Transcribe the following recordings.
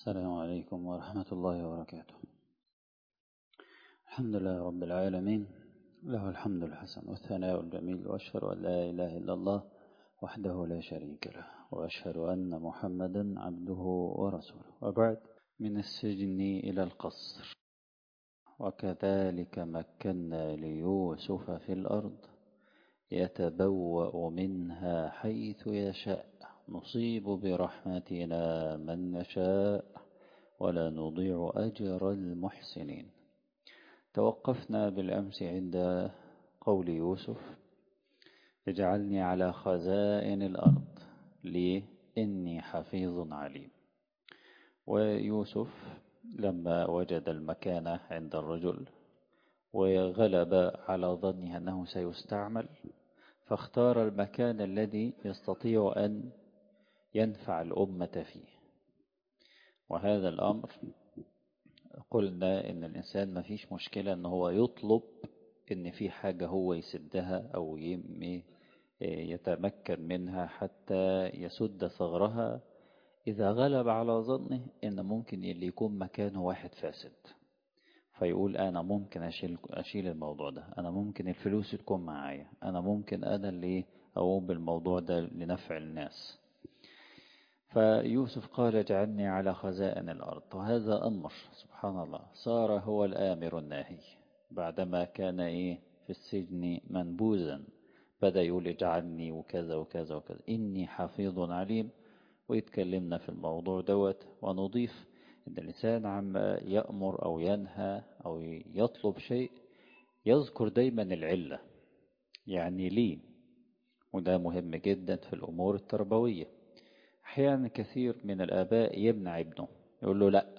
السلام عليكم ورحمة الله وبركاته. الحمد لله رب العالمين، له الحمد الحسن والثناء الجميل، وأشهد أن لا إله إلا الله وحده لا شريك له، وأشهد أن محمدا عبده ورسوله. وبعد، من السجن إلى القصر. وكذلك مكنا ليوسف في الأرض يتبوأ منها حيث يشاء، نصيب برحمتنا من نشاء ولا نضيع أجر المحسنين. توقفنا بالأمس عند قول يوسف: اجعلني على خزائن الأرض لي إني حفيظ عليم. ويوسف لما وجد المكانة عند الرجل وغلب على ظنه أنه سيستعمل، فاختار المكان الذي يستطيع أن ينفع الأمة فيه. وهذا الأمر قلنا إن الإنسان ما فيش مشكلة إن هو يطلب إن في حاجة هو يسدها أو يتمكن منها حتى يسد ثغرها، إذا غلب على ظنه إن ممكن اللي يكون مكانه واحد فاسد، فيقول أنا ممكن أشيل الموضوع ده، أنا ممكن الفلوس تكون معايا، أنا ممكن أنا اللي أقوم بالموضوع ده لنفع الناس. فيوسف قال: اجعلني على خزائن الأرض. وهذا أمر سبحان الله صار هو الآمر الناهي بعدما كان في السجن منبوذا، بدأ يقول اجعلني وكذا وكذا وكذا، إني حفيظ عليم. ويتكلمنا في الموضوع دوت، ونضيف إن الإنسان عما يأمر أو ينهى أو يطلب شيء يذكر دايما العلة، يعني ليه. وده مهم جدا في الأمور التربوية. أحيانا كثير من الآباء يمنع ابنه، يقول له لا.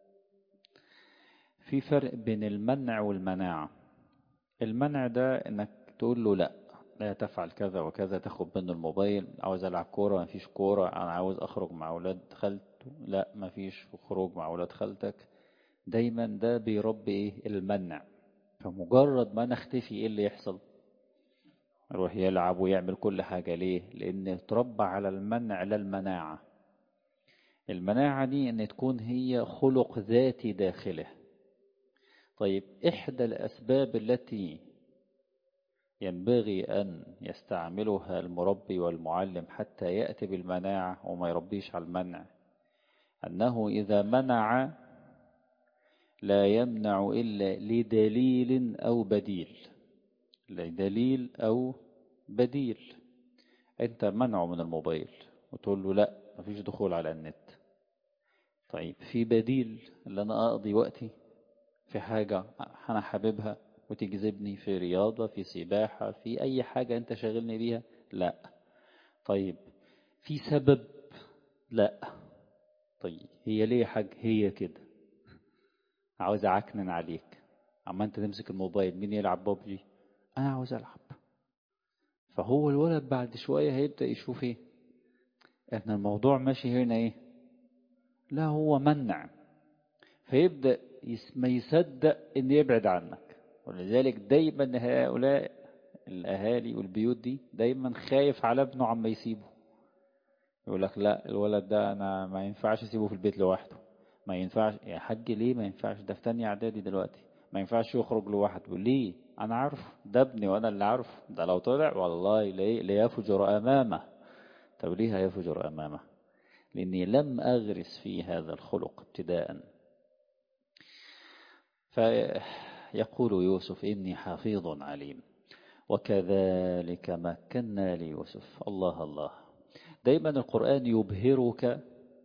في فرق بين المنع والمناعة. المنع ده إنك تقول له لا تفعل كذا وكذا، تاخد منه الموبايل، عاوز ألعب كورة ما فيش كورة، أنا عاوز أخرج مع أولاد خالته، لا ما فيش خروج مع أولاد خالتك. دايما ده بيربي المنع. فمجرد ما نختفي إيه اللي يحصل؟ يروح يلعب ويعمل كل حاجة. ليه؟ لأن تربى على المنع لا المناعة. المناعة دي أن تكون هي خلق ذاتي داخله. طيب، إحدى الأسباب التي ينبغي أن يستعملها المربي والمعلم حتى يأتي بالمناعة وما يربيش على المنع، أنه إذا منع لا يمنع إلا لدليل أو بديل. لدليل أو بديل. أنت منعه من الموبايل وتقول له لا مفيش دخول على النت. طيب، في بديل اللي أنا أقضي وقتي في حاجة أنا حاببها وتجذبني، في رياضة، في سباحة، في أي حاجة أنت شاغلني بيها؟ لا. طيب، في سبب؟ لا. طيب، هي ليه يا حاج؟ هي كده عاوز أعكنن عليك. أما أنت تمسك الموبايل، مين يلعب ببجي؟ أنا عاوز ألعب. فهو الولد بعد شوية هيبدأ يشوف إن الموضوع ماشي هنا لا هو منع، فيبدأ ما يصدق إن يبعد عنك. ولذلك دايما هؤلاء الأهالي والبيوت دي دايما خايف على ابنه عما يسيبه. يقول لك لا الولد ده أنا ما ينفعش أسيبه في البيت لوحده. ما ينفعش يا حاج. ليه ما ينفعش؟ ده في تانية إعدادي دلوقتي. ما ينفعش يخرج لوحده. ليه؟ أنا عارف ده ابني وأنا اللي عارف. ده لو طلع والله ليفجر أمامه. طب ليه هيفجر أمامه؟ لأني لم أغرس فيه هذا الخلق ابتداء. فيقول يوسف: إني حفيظ عليم. وكذلك مكنا ليوسف. الله الله. دايما القرآن يبهرك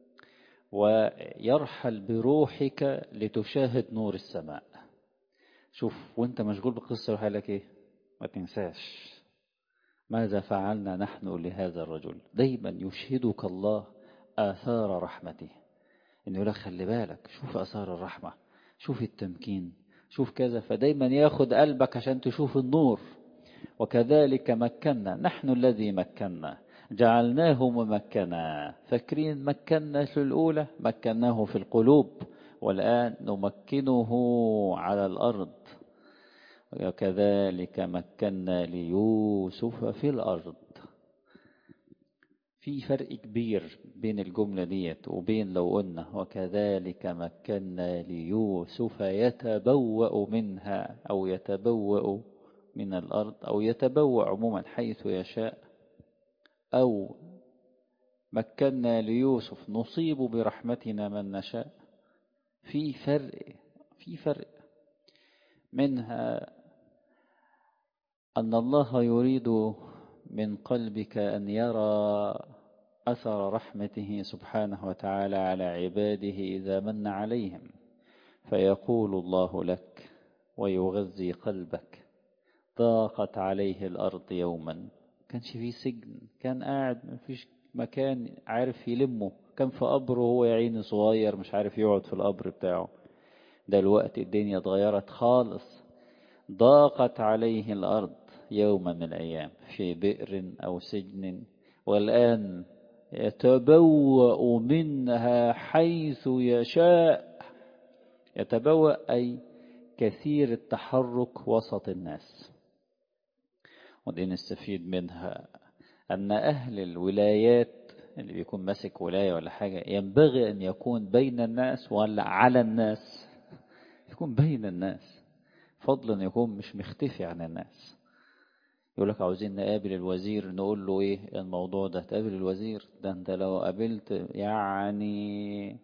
ويرحل بروحك لتشاهد نور السماء. شوف، وانت مشغول بقصة حالك ما تنساش ماذا فعلنا نحن لهذا الرجل. دايما يشهدك الله آثار رحمته، إنه يقول لك خلي بالك، شوف آثار الرحمة، شوف التمكين، شوف كذا. فدايما ياخد قلبك عشان تشوف النور. وكذلك مكنا، نحن الذي مكنا جعلناه ممكنا. فاكرين مكنا في الأولى؟ مكناه في القلوب، والآن نمكنه على الأرض. وكذلك مكنا ليوسف في الأرض. في فرق كبير بين الجملة ديت وبين لو قلنا وكذلك مكنا ليوسف يتبوأ منها أو يتبوأ من الأرض أو يتبوأ عموما حيث يشاء، أو مكنا ليوسف نصيب برحمتنا من نشاء. في فرق منها أن الله يريد من قلبك أن يرى أثر رحمته سبحانه وتعالى على عباده إذا من عليهم، فيقول الله لك ويغذي قلبك: ضاقت عليه الأرض يوما، كانش فيه سجن، كان قاعد مفيش مكان عارف يلمه، كان في قبره هو يا عيني صغير مش عارف يقعد في القبر بتاعه. دلوقتي الدنيا اتغيرت خالص، ضاقت عليه الأرض يوما من الأيام في بئر أو سجن، والآن يتبوأ منها حيث يشاء. يتبوأ أي كثير التحرك وسط الناس. ودي نستفيد منها أن أهل الولايات اللي بيكون ماسك ولاية ولا حاجة ينبغي أن يكون بين الناس ولا على الناس، يكون بين الناس، فضلا يكون مش مختفي عن الناس. يقول لك عاوزين نقابل الوزير، نقول له ايه الموضوع ده؟ تقابل الوزير ده انت لو قابلت يعني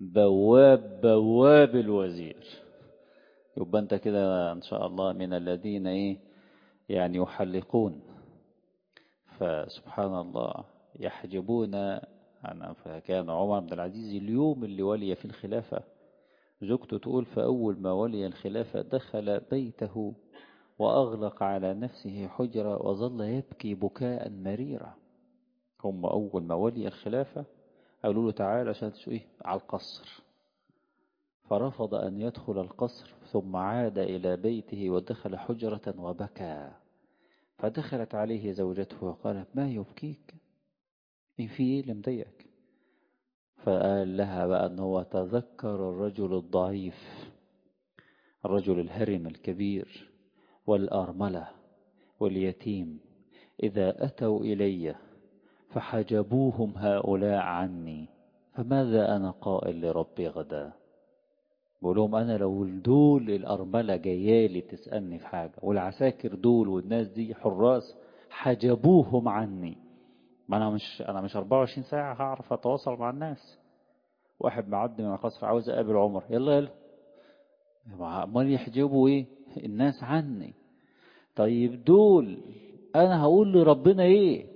بواب الوزير، يبقى انت كده ان شاء الله من الذين ايه يعني يحلقون. فسبحان الله يحجبون عن. فكان عمر بن العزيز اليوم اللي ولي في الخلافة، زوجته تقول فأول ما ولي الخلافة دخل بيته وأغلق على نفسه حجرة وظل يبكي بكاء مريرا. هم أول ما ولي الخلافة قالوا له تعالى عشان ايه على القصر، فرفض أن يدخل القصر، ثم عاد إلى بيته ودخل حجرة وبكى. فدخلت عليه زوجته وقالت ما يبكيك؟ إن في إيه اللي مضايقك؟ فقال لها بقى أن هو تذكر الرجل الضعيف، الرجل الهرم الكبير والأرملة واليتيم، إذا أتوا إلي فحجبوهم هؤلاء عني، فماذا أنا قائل لربي غدا؟ بقول لهم أنا لو دول الأرملة جايالي تسألني في حاجة والعساكر دول والناس دي حراس حجبوهم عني، ما أنا مش 24 ساعة هعرف أتواصل مع الناس. واحد معدي من القصر عاوز أقابل عمر، يلا امال يحجبوا إيه الناس عني؟ طيب دول أنا هقول لربنا إيه؟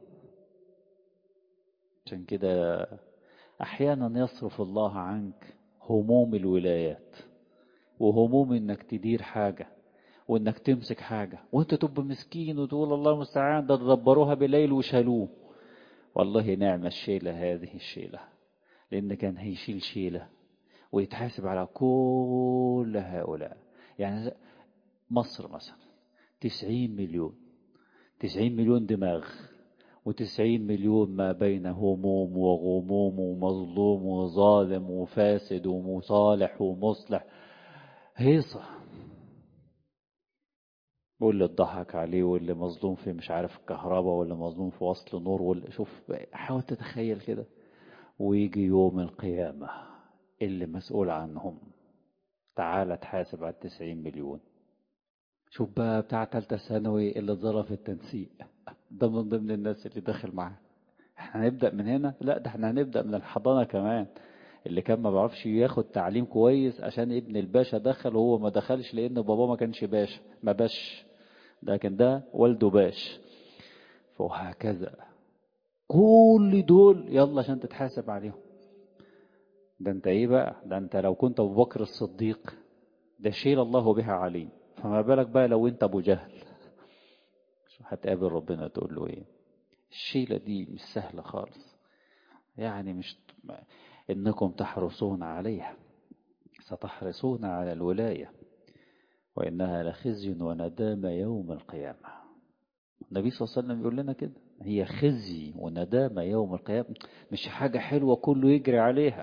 عشان كده أحيانا يصرف الله عنك هموم الولايات وهموم إنك تدير حاجة وإنك تمسك حاجة وإنت تبقى مسكين وتقول الله المستعان، ده دبروها بالليل وشالوه. والله نعم الشيلة هذه الشيلة، لأن كان هيشيل شيلة ويتحاسب على كل هؤلاء. يعني مصر مثلا 90 مليون، 90 مليون دماغ، و90 مليون ما بين هموم وغموم ومظلوم وظالم وفاسد ومصالح ومصلح، هيصة. واللي اتضحك عليه واللي مظلوم في مش عارف الكهرباء واللي مظلوم في وصل نور، واللي شوف حاول تتخيل كده. ويجي يوم القيامة اللي مسؤول عنهم، تعالى تحاسب على 90 مليون. شوف بقى بتاع تالتة ثانوي اللي اتظلم في التنسيق، ده من ضمن الناس اللي داخل معاه. احنا هنبدأ من هنا؟ لا، ده احنا هنبدأ من الحضانة كمان. اللي كان ما بيعرفش ياخد تعليم كويس عشان ابن الباشا دخل وهو ما دخلش لان باباه ما كانش باشا، ما باش، لكن ده والده باش. وهكذا كل دول يلا عشان تتحاسب عليهم. ده انت ايه بقى؟ ده انت لو كنت ابو بكر الصديق ده شيل الله بها عليم، فما بالك بقى لو انت ابو جهل هتقابل ربنا تقول له ايه؟ الشيلة دي مش سهلة خالص، يعني مش انكم تحرصون عليها، ستحرصون على الولاية، وإنها لخزي وندامة يوم القيامة. النبي صلى الله عليه وسلم يقول لنا كده، هي خزي وندامة يوم القيامة، مش حاجة حلوة كله يجري عليها.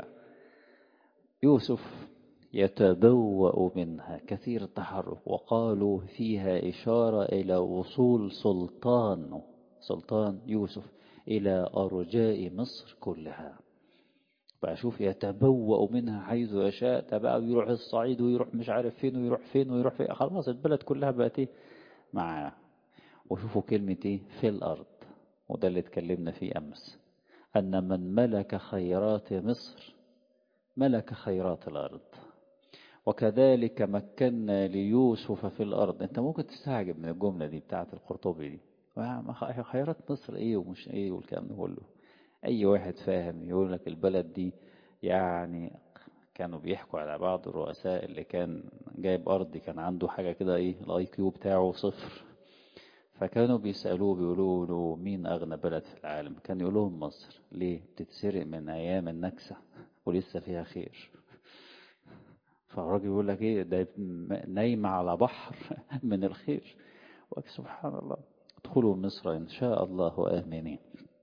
يوسف يتبوأ منها كثير التحرك، وقالوا فيها إشارة إلى وصول سلطان يوسف إلى أرجاء مصر كلها. بقى شوف يتبوأ منها حيث يشاء، ده بقى يروح الصعيد ويروح مش عارف فين ويروح فين ويروح فين، خلاص البلد كلها بقت ايه معاه. وشوفوا كلمة ايه في الأرض، وده اللي اتكلمنا فيه أمس، أن من ملك خيرات مصر ملك خيرات الأرض. وكذلك مكنا ليوسف في الأرض. انت ممكن تستعجب من الجملة دي بتاعت القرطبي دي، خيرات مصر ايه ومش ايه والكلام ده كله. اي واحد فاهم يقول لك البلد دي يعني، كانوا بيحكوا على بعض الرؤساء اللي كان جايب أرض كان عنده حاجة كده ايه الاي كيو بتاعه صفر، فكانوا بيسألوه بيقولوا له مين أغنى بلد في العالم، كان يقول لهم مصر. ليه؟ بتتسرق من أيام النكسة ولسه فيها خير. فالراجل يقول لك ايه ده نايمة على بحر من الخير. سبحان الله. ادخلوا مصر إن شاء الله آمنين.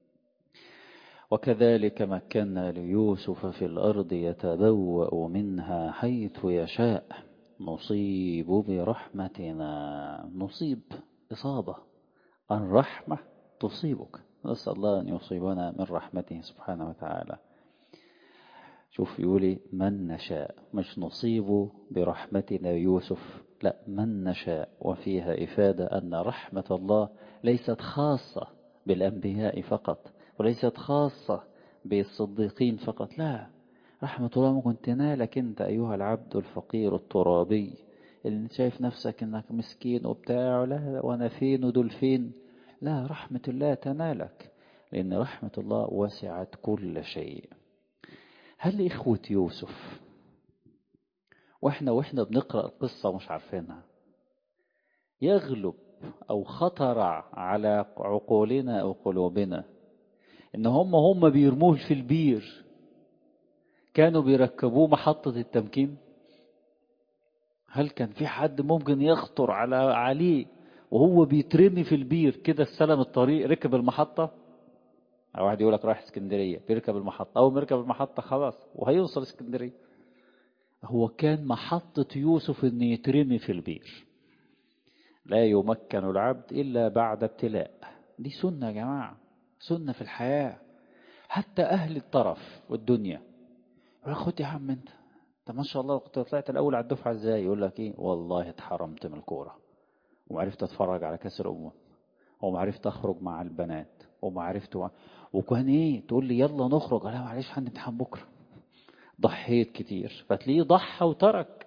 وكذلك مكنا ليوسف في الأرض يتبوأ منها حيث يشاء نصيب برحمتنا. نصيب إصابة، الرحمة تصيبك، نسأل الله أن يصيبنا من رحمته سبحانه وتعالى. شوف يقولي من نشاء، مش نصيب برحمتنا يوسف، لا من نشاء. وفيها إفادة أن رحمة الله ليست خاصة بالأنبياء فقط، وليست خاصة بالصديقين فقط، لا، رحمة الله ممكن تنالك أنت أيها العبد الفقير الترابي اللي شايف نفسك أنك مسكين وبتاع، لا وأنا فين ودول فين، لا، رحمة الله تنالك، لأن رحمة الله وسعت كل شيء. هل إخوة يوسف وإحنا بنقرأ القصة مش عارفينها، يغلب أو خطر على عقولنا أو قلوبنا إن هم بيرموه في البير كانوا بيركبوه محطة التمكين؟ هل كان في حد ممكن يخطر عليه وهو بيترمي في البير كده استلم الطريق ركب المحطة؟ أو واحد يقول لك رايح اسكندرية بيركب المحطة، أول ما يركب المحطة خلاص وهيوصل اسكندرية. هو كان محطة يوسف إن يترمي في البير. لا يمكن العبد إلا بعد ابتلاء. دي سنة يا جماعة، سنة في الحياة. حتى أهل الطرف والدنيا يقول خد يا عم انت ما شاء الله كنت طلعت الأول على الدفعة ازاي، يقول لك ايه والله اتحرمت من الكورة ومعرفت اتفرج على كأس الأمم ومعرفت أخرج مع البنات وكان ايه تقول لي يلا نخرج، لا معلش عندي امتحان بكرة. ضحيت كتير، فتلاقيه ضحى وترك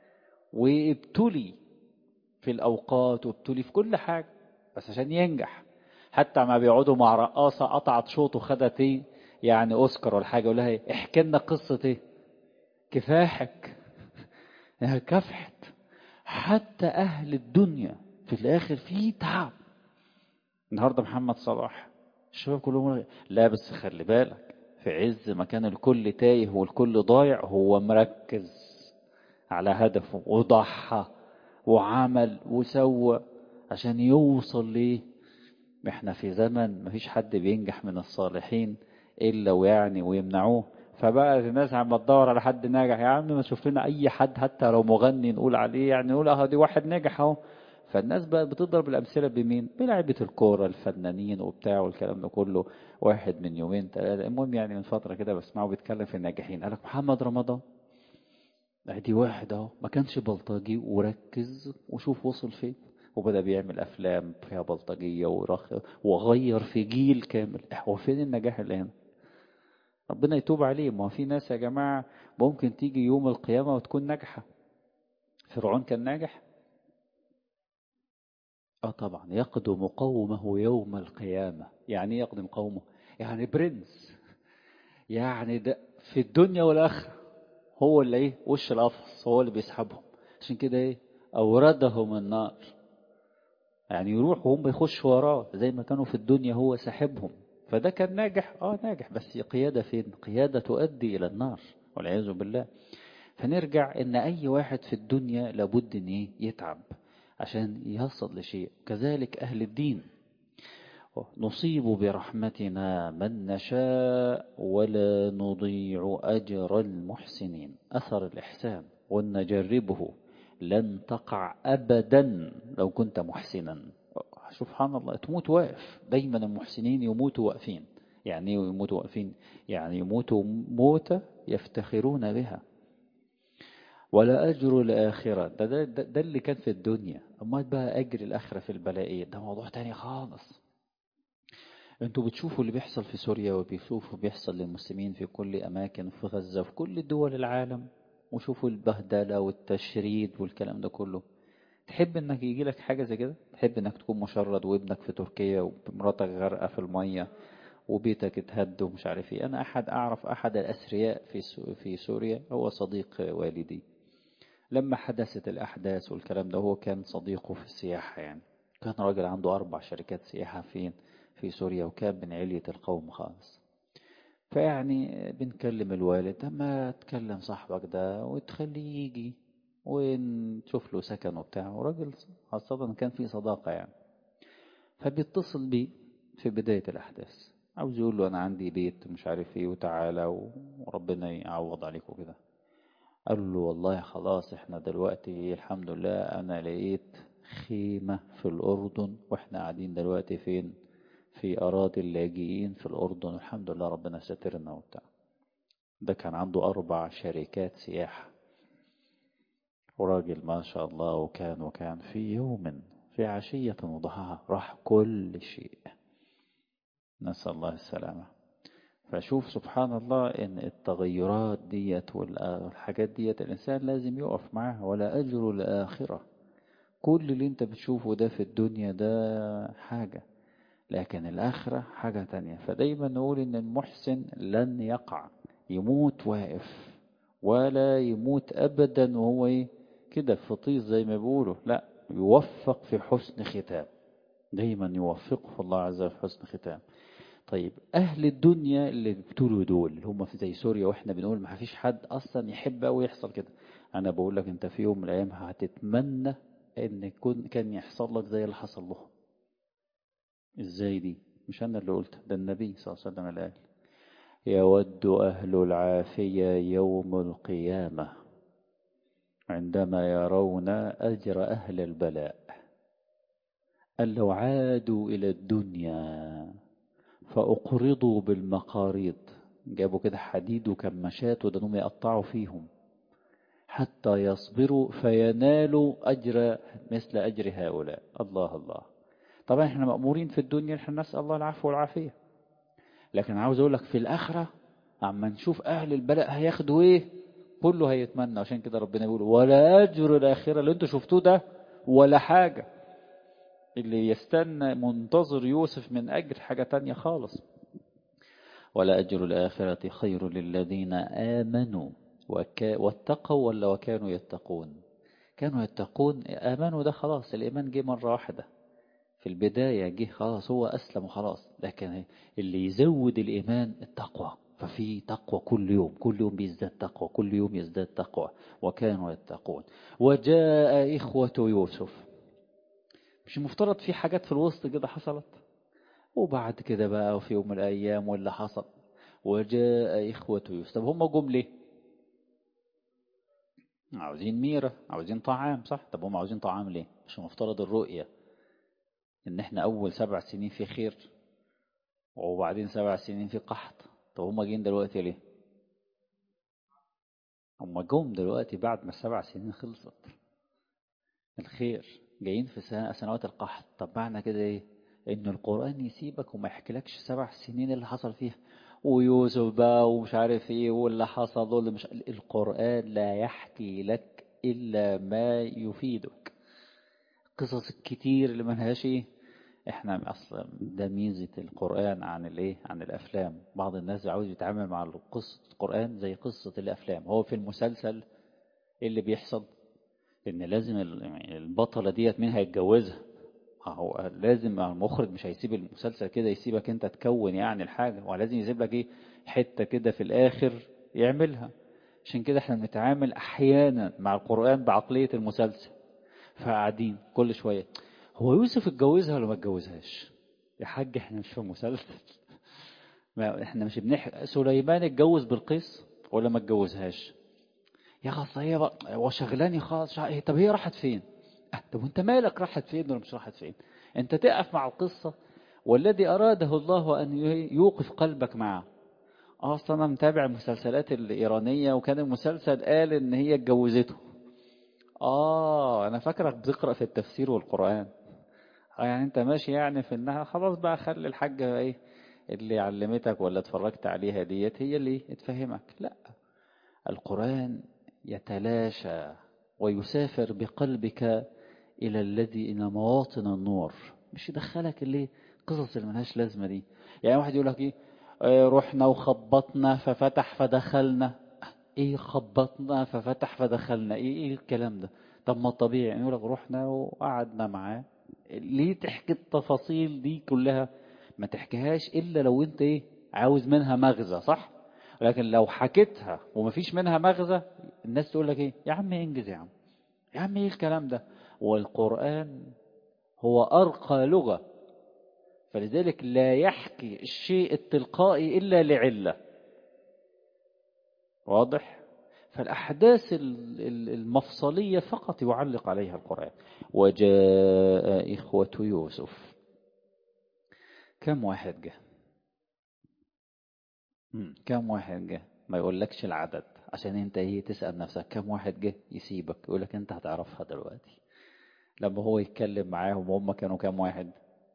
وابتلي في الأوقات وابتلي في كل حاجة بس عشان ينجح. حتى ما بيقعدوا مع رقاصة قطعت شوط وخدت ايه يعني أوسكار ولا حاجة، يقول لها ايه احكي لنا قصة ايه كفاحك انها كفحت. حتى أهل الدنيا في الآخر في تعب. النهاردة محمد صلاح الشباب كلهم لا بس خلي بالك في عز ما كان الكل تايه والكل ضايع هو مركز على هدفه وضحى وعمل وسوى عشان يوصل ليه. احنا في زمن مفيش حد بينجح من الصالحين إلا ويمنعوه. فبقى الناس عم تدور على حد ناجح، يا عم ما تشوف لنا أي حد حتى لو مغني نقول عليه يعني نقول اه دي واحد ناجح اهو. فالناس بقى بتضرب الأمثلة بمين؟ بلاعيبة الكورة الفنانين وبتاع والكلام ده كله. واحد من يومين ثلاثة المهم يعني من فترة كده بسمعه بيتكلم في الناجحين، قال لك محمد رمضان ادي واحد اهو ما كانش بلطجي وركز وشوف وصل فين، وبدأ بيعمل أفلام فيها بلطجية وغير في جيل كامل. هو فين النجاح اللي هنا؟ ربنا يتوب عليه. ما في ناس يا جماعة ممكن تيجي يوم القيامة وتكون ناجحة. فرعون كان ناجح؟ طبعا يقدم قومه يوم القيامة. يعني يقدم قومه يعني برنس، يعني ده في الدنيا والآخرة هو اللي ايه وش القفص، هو اللي بيسحبهم. عشان كده ايه أوردهم النار، يعني يروح وهم يخشوا وراه زي ما كانوا في الدنيا هو ساحبهم. فده كان ناجح ناجح، بس قيادة فين؟ قيادة تؤدي إلى النار والعياذ بالله. فنرجع إن أي واحد في الدنيا لابد إن يتعب عشان يصل لشيء. كذلك أهل الدين نصيب برحمتنا من نشاء ولا نضيع أجر المحسنين. أثر الإحسان ونجربه لن تقع أبدا لو كنت محسنا. سبحان الله تموت واقف. دايما المحسنين يموتوا واقفين. يعني ايه يموتوا واقفين؟ يعني يموتوا موتة يفتخرون بها. ولا أجر الآخرة ده اللي كان في الدنيا. أما بقى أجر الآخرة في البلاء ده موضوع تاني خالص. انتوا بتشوفوا اللي بيحصل في سوريا وبيشوفوا بيحصل للمسلمين في كل أماكن في غزة وفي كل دول العالم، وشوفوا البهدلة والتشريد والكلام ده كله. تحب انك يجي لك حاجة زي كده؟ تحب انك تكون مشرد وابنك في تركيا ومراتك غرقة في المية وبيتك اتهد ومش عارف ايه؟ انا اعرف احد الأثرياء في سوريا، هو صديق والدي. لما حدثت الأحداث والكلام ده، هو كان صديقه في السياحة يعني. كان راجل عنده 4 شركات سياحة في سوريا، وكان من علية القوم خالص. فيعني بنكلم الوالد، اما تكلم صاحبك ده وتخليه يجي ونشوف له سكن وبتاع. وراجل خاصة كان في صداقة يعني. فبيتصل بي في بداية الأحداث، عاوز يقول له أنا عندي بيت مش عارف ايه وتعالى وربنا يعوض عليك وكده. قال له والله خلاص احنا دلوقتي الحمد لله انا لقيت خيمة في الأردن، واحنا قاعدين دلوقتي فين؟ في أراضي اللاجئين في الأردن، الحمد لله ربنا سترنا وبتاع. ده كان عنده 4 شركات سياحة، وراجل ما شاء الله. وكان في يوم في عشية وضحاها راح كل شيء، نسأل الله السلامة. فشوف سبحان الله ان التغيرات ديت والحاجات ديت الانسان لازم يقف معاها. ولا اجر الاخرة. كل اللي انت بتشوفه ده في الدنيا ده حاجة، لكن الاخرة حاجة تانية. فدايما نقول ان المحسن لن يقع يموت واقف، ولا يموت ابدا وهو ايه كده في طيس زي ما بيقولوا. لا، يوفق في حسن ختام. دايما يوفقه الله عز وجل في حسن ختام. طيب أهل الدنيا اللي بيبتلوا دول اللي هم في زي سوريا، وإحنا بنقول ما فيش حد أصلا يحب أو يحصل كده. أنا بقول لك أنت في يوم من الأيام هتتمنى إن كان يحصل لك زي اللي حصل لهم. إزاي دي؟ مش أنا اللي قلت، ده النبي صلى الله عليه وسلم اللي قال: يود أهل العافية يوم القيامة عندما يرون أجر أهل البلاء، قال لو عادوا إلى الدنيا فأقرضوا بالمقاريض. جابوا كده حديد وكماشات ودنهم يقطعوا فيهم حتى يصبروا فينالوا أجر مثل أجر هؤلاء. الله الله. طبعا احنا مأمورين في الدنيا احنا نسأل الله العفو والعافية، لكن عاوز اقول لك في الآخرة عما نشوف أهل البلاء هياخدوا ايه كله هيتمنى. عشان كده ربنا يقول: ولا أجر الآخرة. اللي انتوا شفتوه ده ولا حاجة. اللي يستنى منتظر يوسف من أجر حاجة تانية خالص. ولا أجر الآخرة خير للذين آمنوا واتقوا ولا وكانوا يتقون. كانوا يتقون. آمنوا ده خلاص الإيمان جه مرة واحدة في البداية، جه خلاص هو أسلم وخلاص. لكن اللي يزود الإيمان التقوى، ففي تقوى كل يوم، كل يوم بيزداد تقوى، كل يوم يزداد تقوى. وكانوا يتقون. وجاء إخوة يوسف. مش المفترض في حاجات في الوسط كده حصلت؟ وبعد كده بقى في يوم من الأيام واللي حصل وجاء إخوة يوسف. طب هم جم ليه؟ عاوزين ميرة، عاوزين طعام، صح؟ طب هم عاوزين طعام ليه؟ مش مفترض الرؤية إن إحنا أول 7 سنين في خير وبعدين 7 سنين في قحط؟ طب هم جايين دلوقتي ليه؟ هم جم دلوقتي بعد ما ال7 سنين خلصت الخير، جايين في سنوات القحط. طب معنى كده إيه؟ إن القرآن يسيبك وما يحكيلكش 7 سنين اللي حصل فيها ويوسف بقى ومش عارف ايه واللي حصل واللي مش. القرآن لا يحكي لك إلا ما يفيدك. قصص الكتير اللي ملهاش ايه. احنا اصلا ده ميزة القرآن عن الايه، عن الافلام. بعض الناس عاوز يتعامل مع قصة القرآن زي قصة الافلام. هو في المسلسل ايه اللي بيحصل؟ ان لازم البطلة ديت مين هيتجوزها. هو لازم المخرج مش هيسيب المسلسل كده يسيبك انت تكون يعني الحاجة، ولازم يسيب لك ايه حتة كده في الاخر يعملها. عشان كده احنا بنتعامل احيانا مع القرآن بعقلية المسلسل. فقاعدين كل شوية: هو يوسف اتجوزها ولا ما اتجوزهاش؟ يا حاج احنا مش في مسلسل. ما احنا مش سليمان اتجوز بلقيس ولا ما اتجوزهاش؟ يا خلاص هي هو شغلاني خالص. طب هي راحت فين؟ طب وانت مالك راحت فين ولا مش راحت فين؟ انت تقف مع القصة والذي أراده الله أن يوقف قلبك معه. أصلا أنا متابع المسلسلات الإيرانية، وكان المسلسل قال إن هي اتجوزته. أنا فاكرك بتقرأ في التفسير والقرآن. يعني أنت ماشي يعني في إنها خلاص بقى، خلي الحاجة إيه اللي علمتك ولا اتفرجت عليها ديت هي اللي تفهمك. لا، القرآن يتلاشى ويسافر بقلبك إلى مواطن النور، مش يدخلك اللي قصص اللي ملهاش لازمة دي. يعني واحد يقول لك إيه، رحنا وخبطنا ففتح فدخلنا. إيه خبطنا ففتح فدخلنا؟ إيه الكلام ده؟ طب ما الطبيعي يعني يقول لك رحنا وقعدنا معاه. ليه تحكي التفاصيل دي كلها؟ ما تحكيهاش إلا لو أنت إيه عاوز منها مغزى، صح؟ لكن لو حكيتها ومفيش منها مغزى، الناس تقول لك إيه يا عم انجز يا عم، يا عم إيه الكلام ده؟ والقرآن هو أرقى لغة، فلذلك لا يحكي الشيء التلقائي إلا لعلة. واضح؟ فالأحداث المفصلية فقط يعلق عليها القرآن. وجاء إخوة يوسف. كم واحد جه؟ كم واحد جه؟ ما يقولكش العدد، عشان انت ايه تسأل نفسك كم واحد جه، يسيبك يقولك انت هتعرفها دلوقتي. لما هو يتكلم معاهم هم كانوا كم واحد؟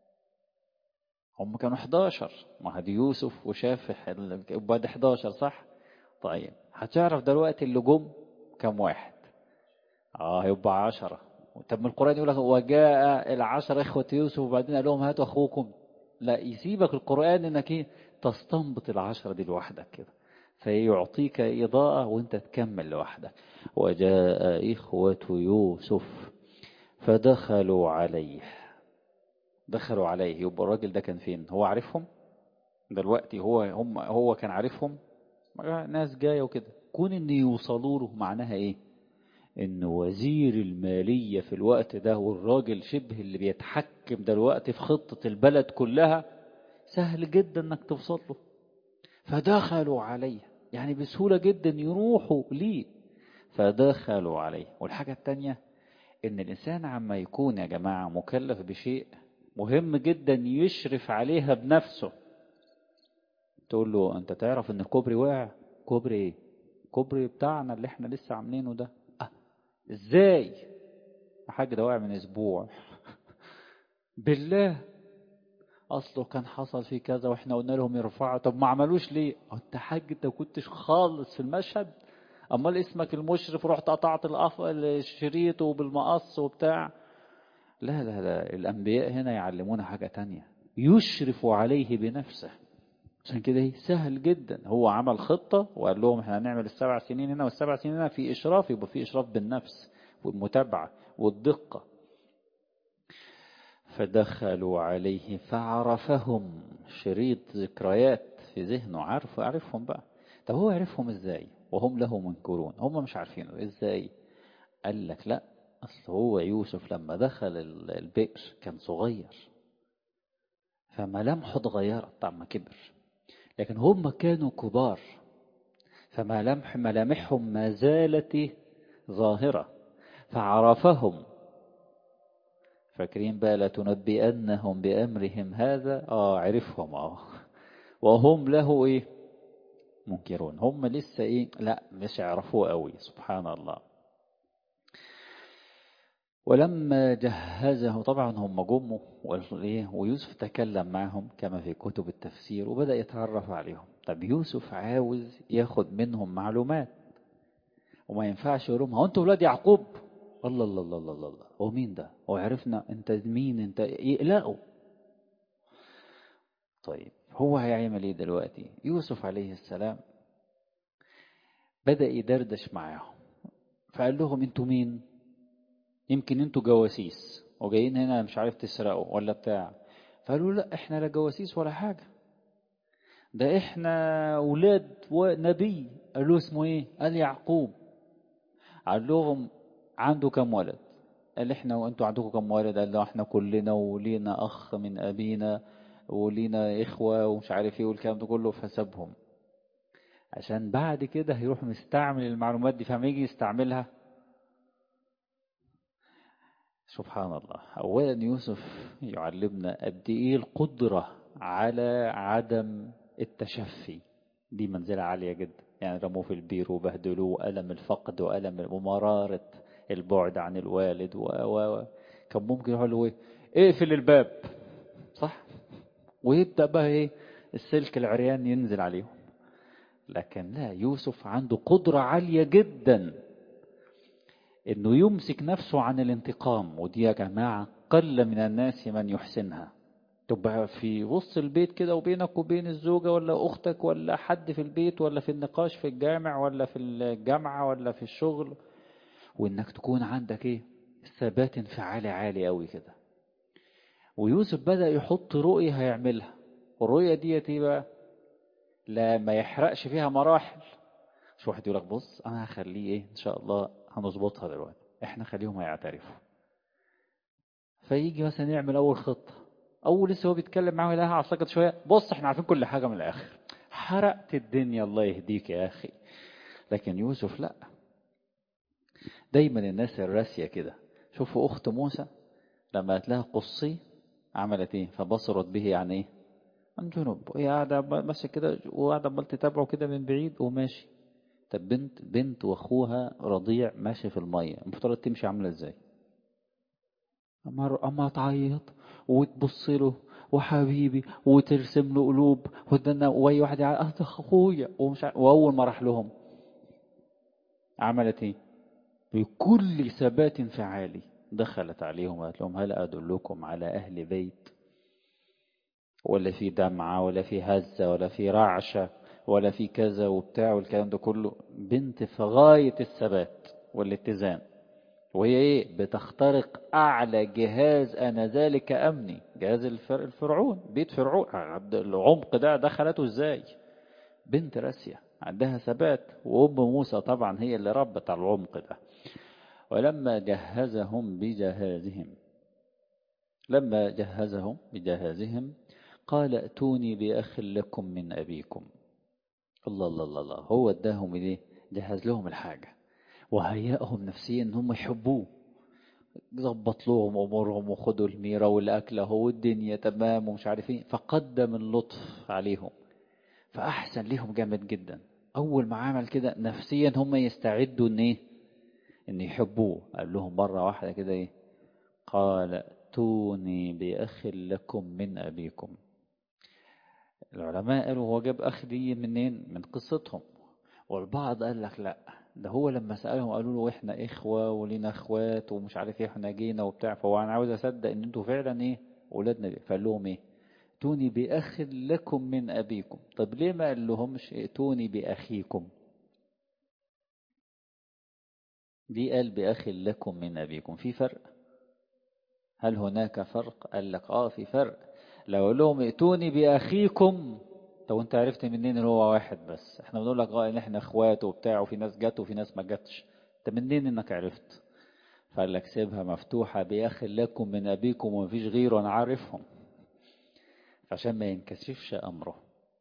هم كانوا 11. ما هدي يوسف وشاف بعد 11 صح؟ طيب هتعرف دلوقتي اللي جم كم واحد. هيبقى 10. طب من القرآن يقول لك وجاء العشر إخوة يوسف وبعدين قال لهم هاتوا أخوكم. لا، يسيبك القرآن إنك إيه تستنبط العشرة دي لوحدك كده، فيعطيك إضاءة وانت تكمل لوحدك. وجاء إخوة يوسف فدخلوا عليه. دخلوا عليه، يبقى الراجل ده كان فين؟ هو عارفهم دلوقتي؟ هو كان عارفهم؟ ناس جاية وكده. كون ان يوصلوا له معناها ايه؟ ان وزير المالية في الوقت ده والراجل شبه اللي بيتحكم دلوقتي في خطة البلد كلها، سهل جدا انك توصل له. فدخلوا عليه، يعني بسهولة جدا يروحوا ليه. فدخلوا عليه. والحاجة التانية ان الانسان عما يكون يا جماعة مكلف بشيء مهم جدا يشرف عليها بنفسه. تقول له انت تعرف ان الكوبري وقع؟ كوبري ايه؟ كوبري بتاعنا اللي احنا لسه عاملينه ده. ازاي يا حاج؟ ده واقع من اسبوع. بالله اصله كان حصل فيه كذا واحنا قلنا لهم يرفعوا. طب ما عملوش ليه؟ انت حاج انت كنتش خالص في المشهد، امال اسمك المشرف رحت قطعت الشريط وبالمقص وبتاع. لا لا لا، الانبياء هنا يعلمونا حاجة تانية، يشرف عليه بنفسه. عشان كده سهل جدا. هو عمل خطة وقال لهم احنا هنعمل ال7 سنين هنا وال7 سنين هنا، في إشراف، يبقى في إشراف بالنفس والمتابعة والدقة. فدخلوا عليه فعرفهم. شريط ذكريات في ذهنه، عارفهم بقى. طب هو عرفهم ازاي وهم له منكرون؟ هم مش عارفينه ازاي. قال لك لا، أصل هو يوسف لما دخل البئر كان صغير، فملامحه اتغيرت عما كبر. لكن هم كانوا كبار، ملامحهم ما زالت ظاهرة، فعرفهم. فاكرين بقى لتنبئنهم بأمرهم هذا؟ عرفهم. وهم له ايه منكرون. هم لسه ايه لا مش يعرفوه قوي. سبحان الله. ولما جهزه، طبعا هم جموا ويوسف تكلم معهم كما في كتب التفسير وبدأ يتعرف عليهم. طب يوسف عاوز ياخد منهم معلومات، وما ينفعش يقول لهم هو انتوا ولاد يعقوب؟ الله الله الله الله الله، هو مين ده؟ هو عرفنا انت مين انت؟ يقلقوا. طيب هو هيعمل ايه دلوقتي؟ يوسف عليه السلام بدأ يدردش معاهم، فقال لهم انتوا مين؟ يمكن انتوا جواسيس وجايين هنا مش عارف تسرقوا ولا بتاع. فقالوا لا احنا لا جواسيس ولا حاجة، ده احنا ولاد ونبي. قالوا اسمه ايه؟ قال يعقوب. قال لهم عنده كم ولد؟ قال احنا وانتوا عندكم كم ولد؟ قال له احنا كلنا ولينا اخ من ابينا ولينا اخوة ومش عارف ايه والكلام ده كله. فسابهم عشان بعد كده هيروح مستعمل المعلومات دي، فما يجي يستعملها سبحان الله. أولا يوسف يعلمنا قد إيه القدرة على عدم التشفي، دي منزلة عالية جدا. يعني رموه في البير وبهدلوه، وألم الفقد وألم ومرارة البعد عن الوالد كان ممكن يقول له إيه، اقفل الباب، صح، ويبدأ بقى إيه، السلك العريان ينزل عليهم. لكن لا، يوسف عنده قدرة عالية جدا انه يمسك نفسه عن الانتقام. ودي يا جماعة قل من الناس من يحسنها. تبقى في وسط البيت كده، وبينك وبين الزوجة ولا اختك ولا حد في البيت، ولا في النقاش في الجامع ولا في الجامعة ولا في الشغل، وانك تكون عندك ايه، ثبات انفعالي عالي قوي كده. ويوسف بدأ يحط رؤية هيعملها. والرؤية دي ايه بقى؟ لا، ما يحرقش فيها مراحل. مش واحد يقول لك بص انا هخليه ايه، ان شاء الله هنظبطها دلوقتي، احنا خليهم هيعترفوا. فيجي مثلا يعمل اول خطه، اول لسه هو بيتكلم معاه يلاقيها عصاكت شويه، بص احنا عارفين كل حاجه من الاخر، حرقت الدنيا، الله يهديك يا اخي. لكن يوسف لا، دايما الناس الراسيه كده. شوفوا اخت موسى لما قالت لها قصي، عملت ايه؟ فبصرت به يعني ايه، عن جنوب، وهي قاعده ماشيه كده، وقاعده عمال تتابعه كده من بعيد وماشي. طب بنت واخوها رضيع ماشي في الميه، المفترض تمشي عامله ازاي؟ اما تعيط وتبص له وحبيبي وترسم له قلوب ودنا، واي واحد ده اخويا ومش واول ما راح لهم عملت ايه؟ بكل ثبات انفعالي دخلت عليهم وقالت لهم هل ادلكم على اهل بيت؟ ولا في دمعه ولا في هزه ولا في رعشه ولا في كذا وبتاع والكلام ده كله. بنت في غايه الثبات والاتزان، وهي ايه، بتخترق اعلى جهاز ذلك امني، جهاز الفرعون، بيت فرعون. العمق ده دخلته ازاي؟ بنت راسية عندها ثبات. وام موسى طبعا هي اللي ربت على العمق ده. ولما جهزهم بجهازهم، لما جهزهم بجهازهم قال ائتوني باخ لكم من ابيكم. الله الله الله الله، هو اداهم ايه، جهز لهم الحاجة وهيئهم نفسيا ان هم يحبوه. ظبط لهم امورهم وخدوا الميرة والاكل اهو والدنيا تمام ومش عارف ايه، فقدم اللطف عليهم، فاحسن ليهم جامد جدا. اول ما عمل كده نفسيا هم يستعدوا ان ايه، ان يحبوه. قال لهم مرة واحدة كده ايه، قال ائتوني باخ لكم من ابيكم. العلماء قالوا هو جاب اخ دي منين؟ من قصتهم. والبعض قال لك لا، ده هو لما سألهم قالوا له احنا اخوة ولينا اخوات ومش عارف ايه، احنا جينا وبتاع، فهو انا عاوز اصدق ان انتوا فعلا ايه، ولاد نبي. فقال لهم ايه، ائتوني باخ لكم من ابيكم. طب ليه ما قال لهمش ائتوني باخيكم؟ دي قال باخ لكم من ابيكم، في فرق؟ هل هناك فرق؟ قال لك اه في فرق. لو قال لهم ائتوني باخيكم، طب انت عرفت منين ان هو واحد بس؟ احنا بنقول لك اه ان احنا اخوات وبتاع، وفي ناس جت وفي ناس ما جتش، انت منين انك عرفت؟ فقال لك سيبها مفتوحة بأخ لكم من أبيكم ومفيش غيره أنا عارفهم، عشان ما ينكشفش أمره.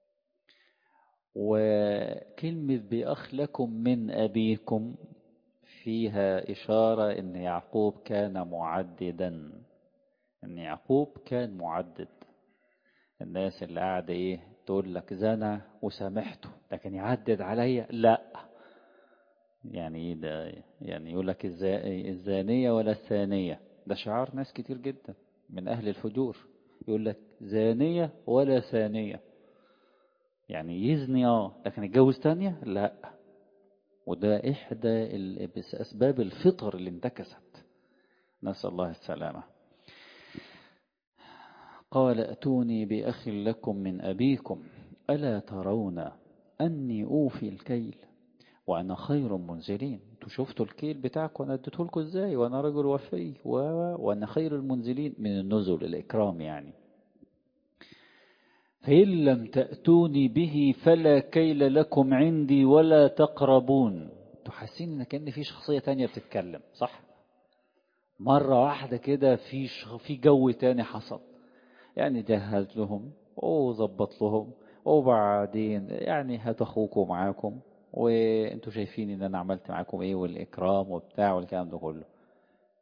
وكلمة بأخ لكم من أبيكم فيها إشارة إن يعقوب كان معددا، إن يعقوب كان معدد. الناس اللي قاعدة إيه تقول لك زنا وسامحته لكن يعدد عليا، لا. يعني إيه ده؟ يعني يقول لك الزانية ولا الثانية، ده شعار ناس كتير جدا من أهل الفجور. يقول لك زانية ولا ثانية، يعني يزني لكن يتجوز تانية لا. وده إحدى أسباب الفطر اللي انتكست، نسأل الله السلامة. قال ائتوني بأخ لكم من أبيكم ألا ترون أني أوفي الكيل وأنا خير منزلين. انتوا شفتوا الكيل بتاعكم أنا اديته لكم إزاي، وأنا رجل وفي وأنا خير المنزلين، من النزل الإكرام يعني. فإن لم تأتوني به فلا كيل لكم عندي ولا تقربون. انتوا حاسين ان كأن في شخصية تانية بتتكلم، صح؟ مرة واحدة كده في جو تاني حصل. يعني جهز لهم وظبط لهم، وبعدين يعني هات اخوكم معاكم، وانتوا شايفين ان انا عملت معاكم ايه، والاكرام وبتاع والكلام ده كله.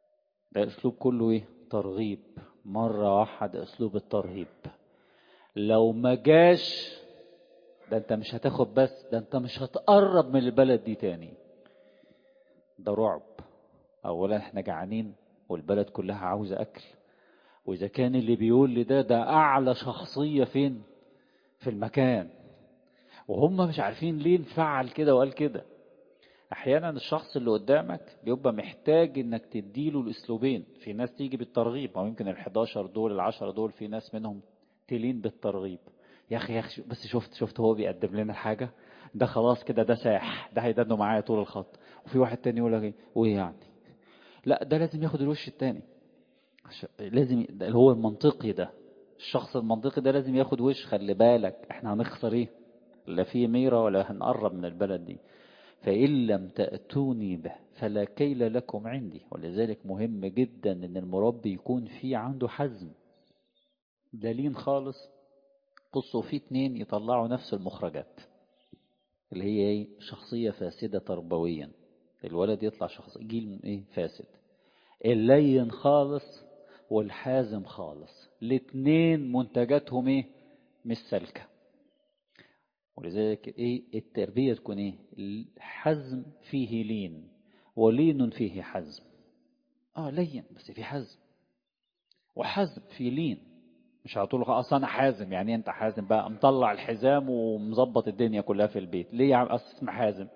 ده اسلوب كله ايه؟ ترغيب. مرة واحدة اسلوب الترهيب. لو ما جاش ده انت مش هتاخد بس، ده انت مش هتقرب من البلد دي تاني. ده رعب. اولا احنا جعانين والبلد كلها عاوزة اكل، واذا كان اللي بيقول لي ده اعلى شخصية فين في المكان، وهم مش عارفين ليه انفعل كده وقال كده. احيانا الشخص اللي قدامك بيبقى محتاج انك تديله الاسلوبين. في ناس تيجي بالترغيب، او يمكن ال11 دول ال10 دول في ناس منهم تلين بالترغيب. يا اخي يا اخي بس شفت هو بيقدم لنا الحاجه، ده خلاص كده ده ساح، ده هيدنه معايا طول الخط. وفي واحد تاني يقول لك ايه وايه يعني، لا ده لازم ياخد الوش التاني. لازم ده اللي هو المنطقي ده، الشخص المنطقي ده لازم ياخد وش. خلي بالك احنا هنخسر ايه؟ لا في ميرة ولا هنقرب من البلد دي. فإن لم تأتوني به فلا كيل لكم عندي. ولذلك مهم جدا ان المربي يكون في عنده حزم. دليل خالص. بصوا في 2 يطلعوا نفس المخرجات، اللي هي ايه؟ شخصية فاسدة تربويا. الولد يطلع شخص جيل ايه؟ فاسد. اللين خالص والحازم خالص، الاتنين منتجاتهم ايه؟ مش سالكة. ولذلك ايه التربية تكون ايه؟ الحزم فيه لين، ولين فيه حزم. لين بس في حزم، وحزم في لين. مش هتقول اصلا انا حازم. يعني انت حازم بقى مطلع الحزام ومظبط الدنيا كلها في البيت ليه يا عم؟ اصل اسمه حازم.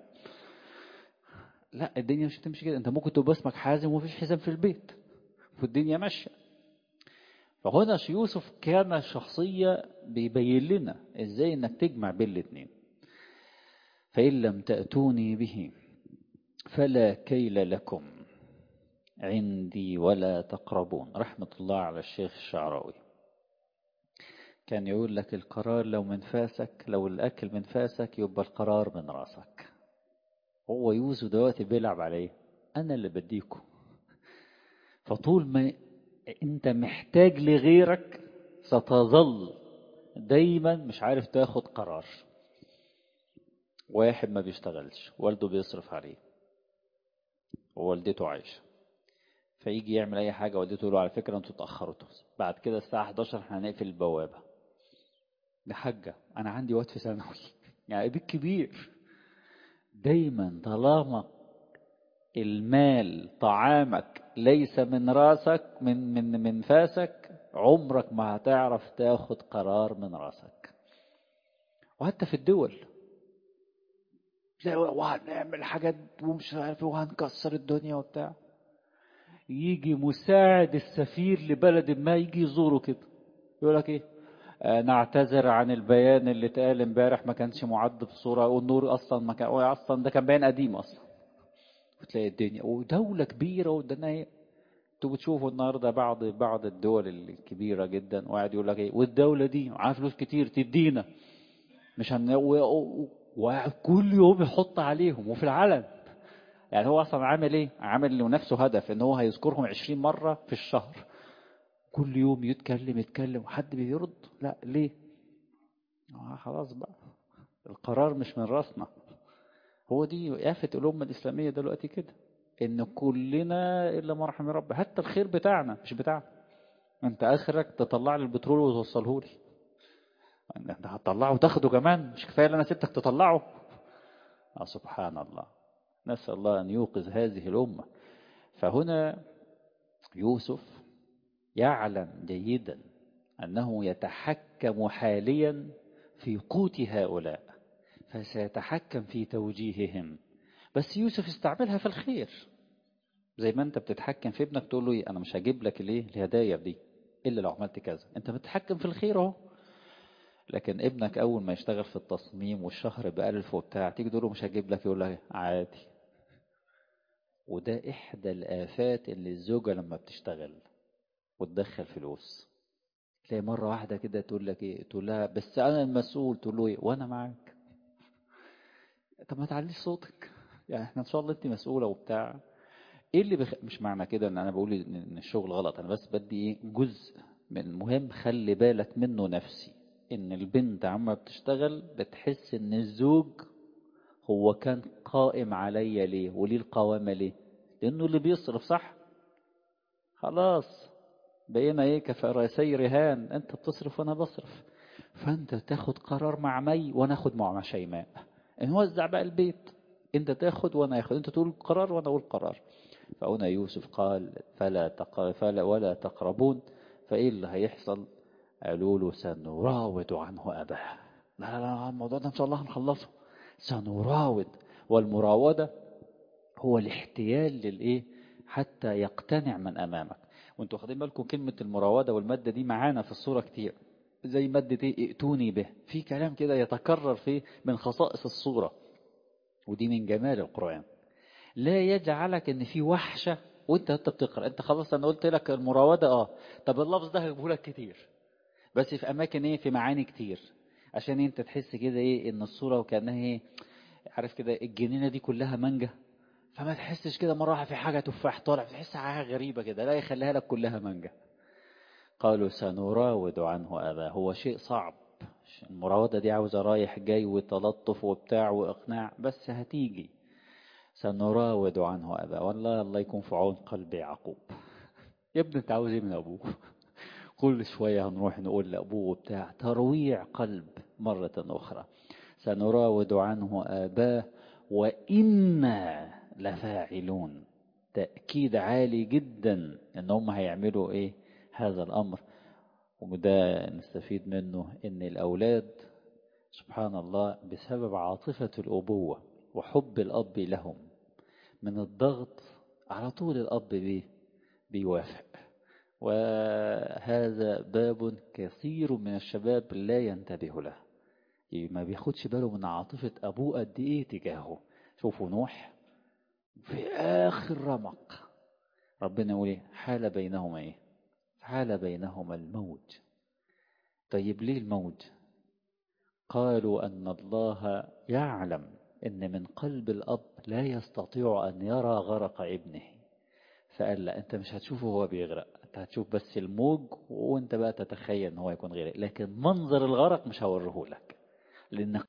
لا الدنيا مش هتمشي كده. انت ممكن تبقى اسمك حازم ومفيش حزام في البيت والدنيا ماشيه. فهنا يوسف كان شخصيه بيبين لنا ازاي انك تجمع بين الاثنين. فان لم تاتوني به فلا كيل لكم عندي ولا تقربون. رحمه الله على الشيخ الشعراوي كان يقول لك القرار لو من فاسك، لو الأكل من فاسك يبقى القرار من راسك. هو يوسف دلوقتي بيلعب عليه، أنا اللي بديكم. فطول ما أنت محتاج لغيرك ستظل دايما مش عارف تاخد قرار. واحد ما بيشتغلش، والده بيصرف عليه ووالدته عايشة، فيجي يعمل أي حاجة والدته تقول له على فكرة أنتوا اتأخرتوا، بعد كده الساعة 11 احنا هنقفل البوابة. ده حاجة أنا عندي وقت في ثانوي يعني بيت كبير. دايما طالما المال طعامك ليس من راسك من فاسك، عمرك ما هتعرف تاخد قرار من راسك. وحتى في الدول تلاقي وهنعمل حاجات ومش عارف وهنكسر الدنيا وبتاع، يجي مساعد السفير لبلد ما يجي يزوره كده يقول لك ايه؟ نعتذر عن البيان اللي اتقال امبارح ما كانش معد بصوره، والنور اصلا ما كان اصلا ده كان بيان قديم اصلا. وتلاقي الدنيا ودولة كبيرة والدنيا. انتوا بتشوفوا النهارده بعض الدول الكبيرة جدا وقاعد يقول لك ايه؟ والدولة دي معاها فلوس كتير تدينا، مش وكل يوم يحط عليهم وفي العلن. يعني هو اصلا عامل ايه؟ عامل لنفسه هدف ان هو هيذكرهم 20 مرة في الشهر. كل يوم يتكلم وحد بيرد؟ لا ليه؟ خلاص بقى القرار مش من راسنا. هو دي آفة الأمة الإسلامية دلوقتي كده، إن كلنا إلا ما رحم ربي. حتى الخير بتاعنا مش بتاعنا. أنت آخرك تطلع لي البترول وتوصله لي، أنت هتطلعه وتاخده كمان؟ مش كفاية اللي أنا سبتك تطلعه؟ سبحان الله. نسأل الله أن يوقظ هذه الأمة. فهنا يوسف يعلم جيدا أنه يتحكم حاليا في قوت هؤلاء، فسيتحكم في توجيههم. بس يوسف استعملها في الخير. زي ما انت بتتحكم في ابنك تقول له ايه؟ انا مش هجيب لك الايه الهدايا دي الا لو عملت كذا. انت بتتحكم في الخير اهو. لكن ابنك اول ما يشتغل في التصميم والشهر ب1000 وبتاع، تيجي تقول له مش هجيب لك، يقول لك عادي. وده احدى الافات اللي الزوجه لما بتشتغل وتدخل فلوس، تلاقي مره واحده كده تقول لك ايه؟ تقول لها بس انا المسؤول. تقول له ايه؟ وانا معاك. طب ما تعليش صوتك، يعني احنا ان شاء الله انت مسؤوله وبتاع. ايه اللي مش معنى كده ان انا بقول ان الشغل غلط، انا بس بدي ايه؟ جزء من مهم خلي بالك منه نفسي. ان البنت عما بتشتغل بتحس ان الزوج هو كان قائم عليا ليه؟ وليه القوامة ليه؟ لانه اللي بيصرف صح. خلاص بقينا ايه كفراسي رهان، انت بتصرف وانا بصرف، فانت تاخد قرار مع مي وانا اخد مع شيماء، نوزع بقى البيت، انت تاخد وانا اخد، انت تقول قرار وانا اقول قرار. فهنا يوسف قال فلا ولا تقربون. فايه اللي هيحصل؟ قالوا له سنراود عنه اباه. لا لا لا، الموضوع ده ان شاء الله هنخلصه، سنراود. والمراودة هو الاحتيال للايه، حتى يقتنع من امامك. وانتوا واخدين بالكم كلمة المراودة والمادة دي معانا في الصورة كتير، زي مادة ايه، ائتوني به، في كلام كده يتكرر فيه من خصائص الصورة. ودي من جمال القرآن، لا يجعلك ان في وحشة وانت بتقرأ. انت خلاص انا قلت لك المراودة طب اللفظ ده هجيبه لك كتير، بس في اماكن ايه، في معاني كتير، عشان انت تحس كده ايه ان الصورة وكأنها ايه، عارف كده الجنينة دي كلها مانجا، فما تحسش كده مرة واحدة في حاجة تفاح طالع، تحس حاجة غريبة كده، لا يخليها لك كلها مانجا. قالوا سنراود عنه أباه، هو شيء صعب، المراودة دي عاوزة رايح جاي وتلطف وبتاع وإقناع، بس هتيجي. سنراود عنه أباه، والله الله يكون في عون قلب يعقوب. يا ابني انت عاوز ايه من ابوه؟ كل شوية هنروح نقول لأبوه بتاع ترويع قلب مرة أخرى. سنراود عنه آباه وإنا لفاعلون، تأكيد عالي جدا ان هم هيعملوا ايه هذا الأمر. وده نستفيد منه ان الأولاد سبحان الله بسبب عاطفة الأبوة وحب الأب لهم من الضغط على طول الأب بيوافق. وهذا باب كثير من الشباب لا ينتبه له، ما بياخدش باله من عاطفة أبوه قد إيه تجاهه. شوفوا نوح في آخر رمق، ربنا يقول إيه؟ حال بينهما إيه؟ حال بينهما الموج. طيب ليه الموج؟ قالوا أن الله يعلم أن من قلب الأب لا يستطيع أن يرى غرق ابنه، فقال لا انت مش هتشوفه هو بيغرق، انت هتشوف بس الموج وانت بقى تتخيل ان هو يكون غرق، لكن منظر الغرق مش هوريه لك، لان